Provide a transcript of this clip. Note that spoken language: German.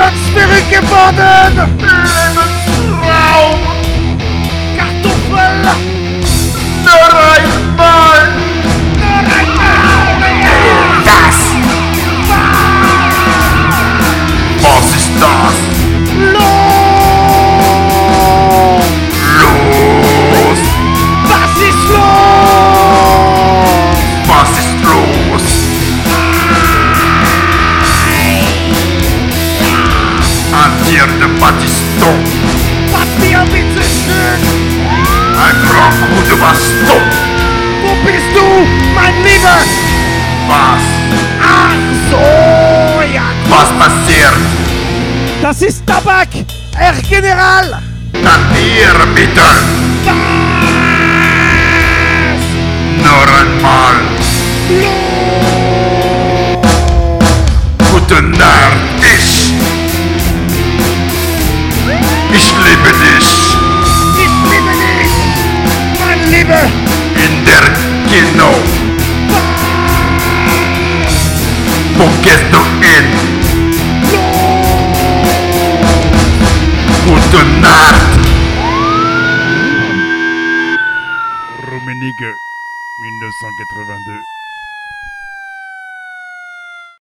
ganz schwierig geworden! Lebensraum! Kartoffel! Nur einmal! Das! Was ist das? Los! Los! Was ist los? Was ist los? Entier de Battiston! Papier, bitteschön! Un grand coup de baston! Wo bist du, mein Lieber? Was? Ach so, ja. Was passiert? Das ist Tabak, Herr General! Dann hier bitte! Was? Nur einmal! Guten Nacht, ich liebe dich! Ich liebe dich, mein Lieber! In der Kino! Wo gehst du hin? Gute Nacht! Rummenigge, 1982.